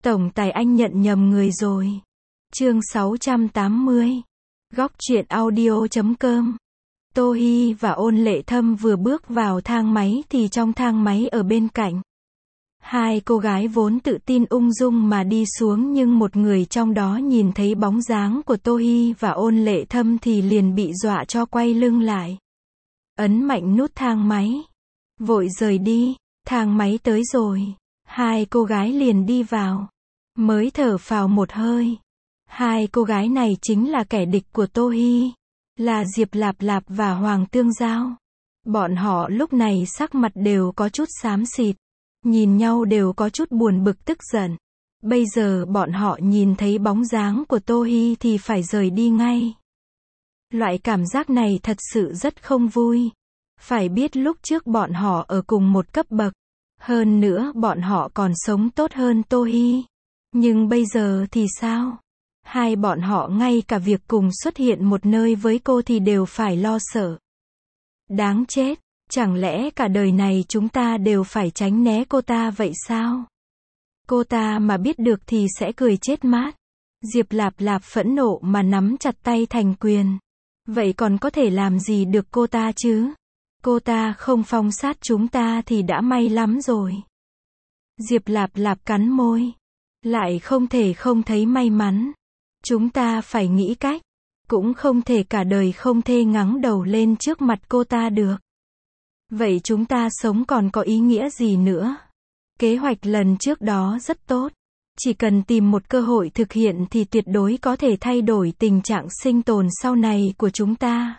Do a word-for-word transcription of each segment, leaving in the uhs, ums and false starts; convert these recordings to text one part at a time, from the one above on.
Tổng tài anh nhận nhầm người rồi. Chương sáu trăm tám mươi. Góc truyện audio chấm com. Tô Hi và Ôn Lệ Thâm vừa bước vào thang máy thì trong thang máy ở bên cạnh, hai cô gái vốn tự tin ung dung mà đi xuống, nhưng một người trong đó nhìn thấy bóng dáng của Tô Hi và Ôn Lệ Thâm thì liền bị dọa cho quay lưng lại, ấn mạnh nút thang máy, vội rời đi. Thang máy tới rồi, hai cô gái liền đi vào, mới thở phào một hơi. Hai cô gái này chính là kẻ địch của Tô Hi, là Diệp Lạp Lạp và Hoàng Tương Giao. Bọn họ lúc này sắc mặt đều có chút xám xịt, nhìn nhau đều có chút buồn bực tức giận. Bây giờ bọn họ nhìn thấy bóng dáng của Tô Hi thì phải rời đi ngay. Loại cảm giác này thật sự rất không vui. Phải biết lúc trước bọn họ ở cùng một cấp bậc, hơn nữa bọn họ còn sống tốt hơn Tô Hi. Nhưng bây giờ thì sao? Hai bọn họ ngay cả việc cùng xuất hiện một nơi với cô thì đều phải lo sợ. Đáng chết, chẳng lẽ cả đời này chúng ta đều phải tránh né cô ta vậy sao? Cô ta mà biết được thì sẽ cười chết mát. Diệp Lạp Lạp phẫn nộ mà nắm chặt tay thành quyền. Vậy còn có thể làm gì được cô ta chứ? Cô ta không phong sát chúng ta thì đã may lắm rồi. Diệp Lạp Lạp cắn môi, lại không thể không thấy may mắn. Chúng ta phải nghĩ cách, cũng không thể cả đời không thê ngắng đầu lên trước mặt cô ta được. Vậy chúng ta sống còn có ý nghĩa gì nữa? Kế hoạch lần trước đó rất tốt, chỉ cần tìm một cơ hội thực hiện thì tuyệt đối có thể thay đổi tình trạng sinh tồn sau này của chúng ta.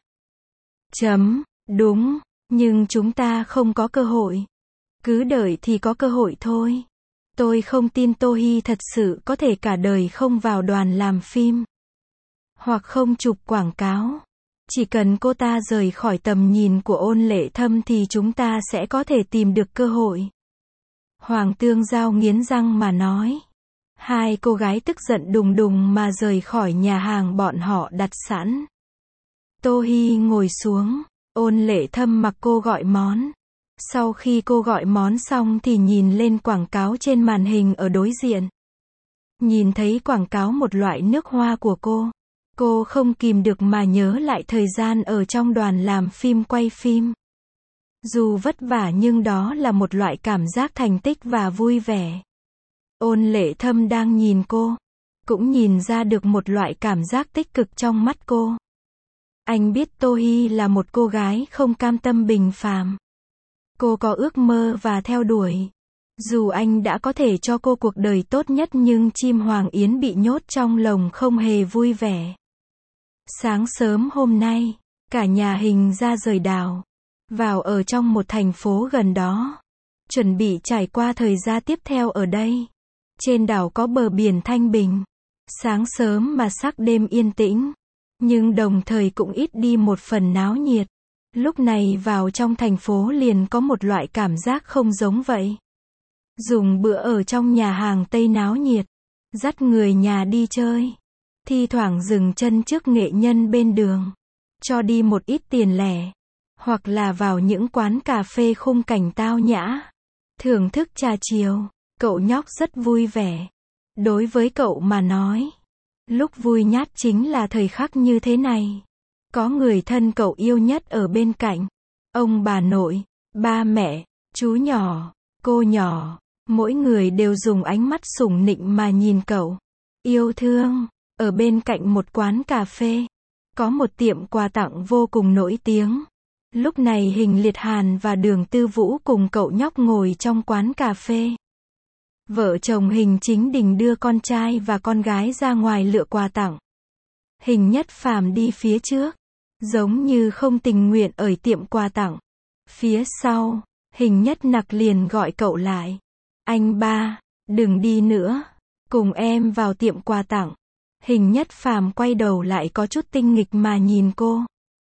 Chấm, đúng, nhưng chúng ta không có cơ hội. Cứ đợi thì có cơ hội thôi. Tôi không tin Tô Hi thật sự có thể cả đời không vào đoàn làm phim, hoặc không chụp quảng cáo. Chỉ cần cô ta rời khỏi tầm nhìn của Ôn Lệ Thâm thì chúng ta sẽ có thể tìm được cơ hội. Hoàng Tương Giao nghiến răng mà nói. Hai cô gái tức giận đùng đùng mà rời khỏi nhà hàng bọn họ đặt sẵn. Tô Hi ngồi xuống, Ôn Lệ Thâm mặc cô gọi món. Sau khi cô gọi món xong thì nhìn lên quảng cáo trên màn hình ở đối diện. Nhìn thấy quảng cáo một loại nước hoa của cô, cô không kìm được mà nhớ lại thời gian ở trong đoàn làm phim quay phim. Dù vất vả nhưng đó là một loại cảm giác thành tích và vui vẻ. Ôn Lệ Thâm đang nhìn cô, cũng nhìn ra được một loại cảm giác tích cực trong mắt cô. Anh biết Tô Hi là một cô gái không cam tâm bình phàm. Cô có ước mơ và theo đuổi. Dù anh đã có thể cho cô cuộc đời tốt nhất nhưng chim hoàng yến bị nhốt trong lồng không hề vui vẻ. Sáng sớm hôm nay, cả nhà Hình ra rời đảo, vào ở trong một thành phố gần đó, chuẩn bị trải qua thời gian tiếp theo ở đây. Trên đảo có bờ biển thanh bình, sáng sớm mà sắc đêm yên tĩnh, nhưng đồng thời cũng ít đi một phần náo nhiệt. Lúc này vào trong thành phố liền có một loại cảm giác không giống vậy. Dùng bữa ở trong nhà hàng Tây náo nhiệt, dắt người nhà đi chơi, thi thoảng dừng chân trước nghệ nhân bên đường, cho đi một ít tiền lẻ, hoặc là vào những quán cà phê khung cảnh tao nhã, thưởng thức trà chiều. Cậu nhóc rất vui vẻ. Đối với cậu mà nói, lúc vui nhát chính là thời khắc như thế này. Có người thân cậu yêu nhất ở bên cạnh. Ông bà nội, ba mẹ, chú nhỏ, cô nhỏ, mỗi người đều dùng ánh mắt sủng nịnh mà nhìn cậu. Yêu thương. Ở bên cạnh một quán cà phê, có một tiệm quà tặng vô cùng nổi tiếng. Lúc này Hình Liệt Hàn và Đường Tư Vũ cùng cậu nhóc ngồi trong quán cà phê. Vợ chồng Hình Chính Đình đưa con trai và con gái ra ngoài lựa quà tặng. Hình Nhất Phàm đi phía trước, giống như không tình nguyện ở tiệm quà tặng. Phía sau, Hình Nhất Nặc liền gọi cậu lại. Anh ba, đừng đi nữa, cùng em vào tiệm quà tặng. Hình Nhất Phàm quay đầu lại có chút tinh nghịch mà nhìn cô.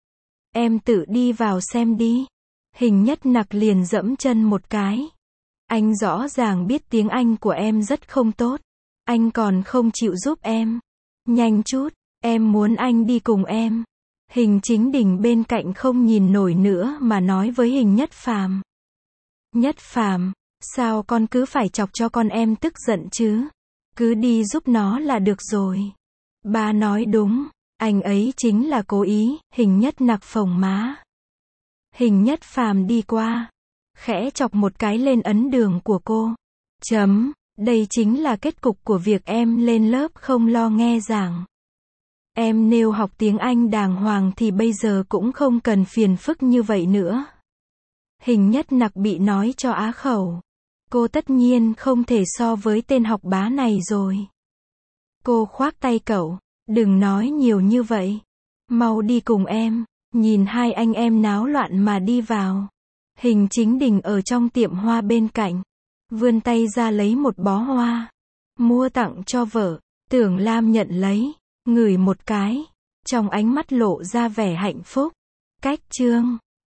Em tự đi vào xem đi. Hình Nhất Nặc liền dẫm chân một cái. Anh rõ ràng biết tiếng Anh của em rất không tốt. Anh còn không chịu giúp em. Nhanh chút, em muốn anh đi cùng em. Hình Chính Đình bên cạnh không nhìn nổi nữa mà nói với Hình Nhất Phàm. Nhất Phàm, sao con cứ phải chọc cho con em tức giận chứ? Cứ đi giúp nó là được rồi. Ba nói đúng, anh ấy chính là cố ý, Hình Nhất nặc phồng má. Hình Nhất Phàm đi qua, khẽ chọc một cái lên ấn đường của cô. Chấm, đây chính là kết cục của việc em lên lớp không lo nghe giảng. Em nếu học tiếng Anh đàng hoàng thì bây giờ cũng không cần phiền phức như vậy nữa. Hình Nhất nặc bị nói cho á khẩu. Cô tất nhiên không thể so với tên học bá này rồi. Cô khoác tay cậu, đừng nói nhiều như vậy. Mau đi cùng em. Nhìn hai anh em náo loạn mà đi vào. Hình Chính Đình ở trong tiệm hoa bên cạnh, vươn tay ra lấy một bó hoa, mua tặng cho vợ. Tưởng Lam nhận lấy, ngửi một cái, trong ánh mắt lộ ra vẻ hạnh phúc. Cách chương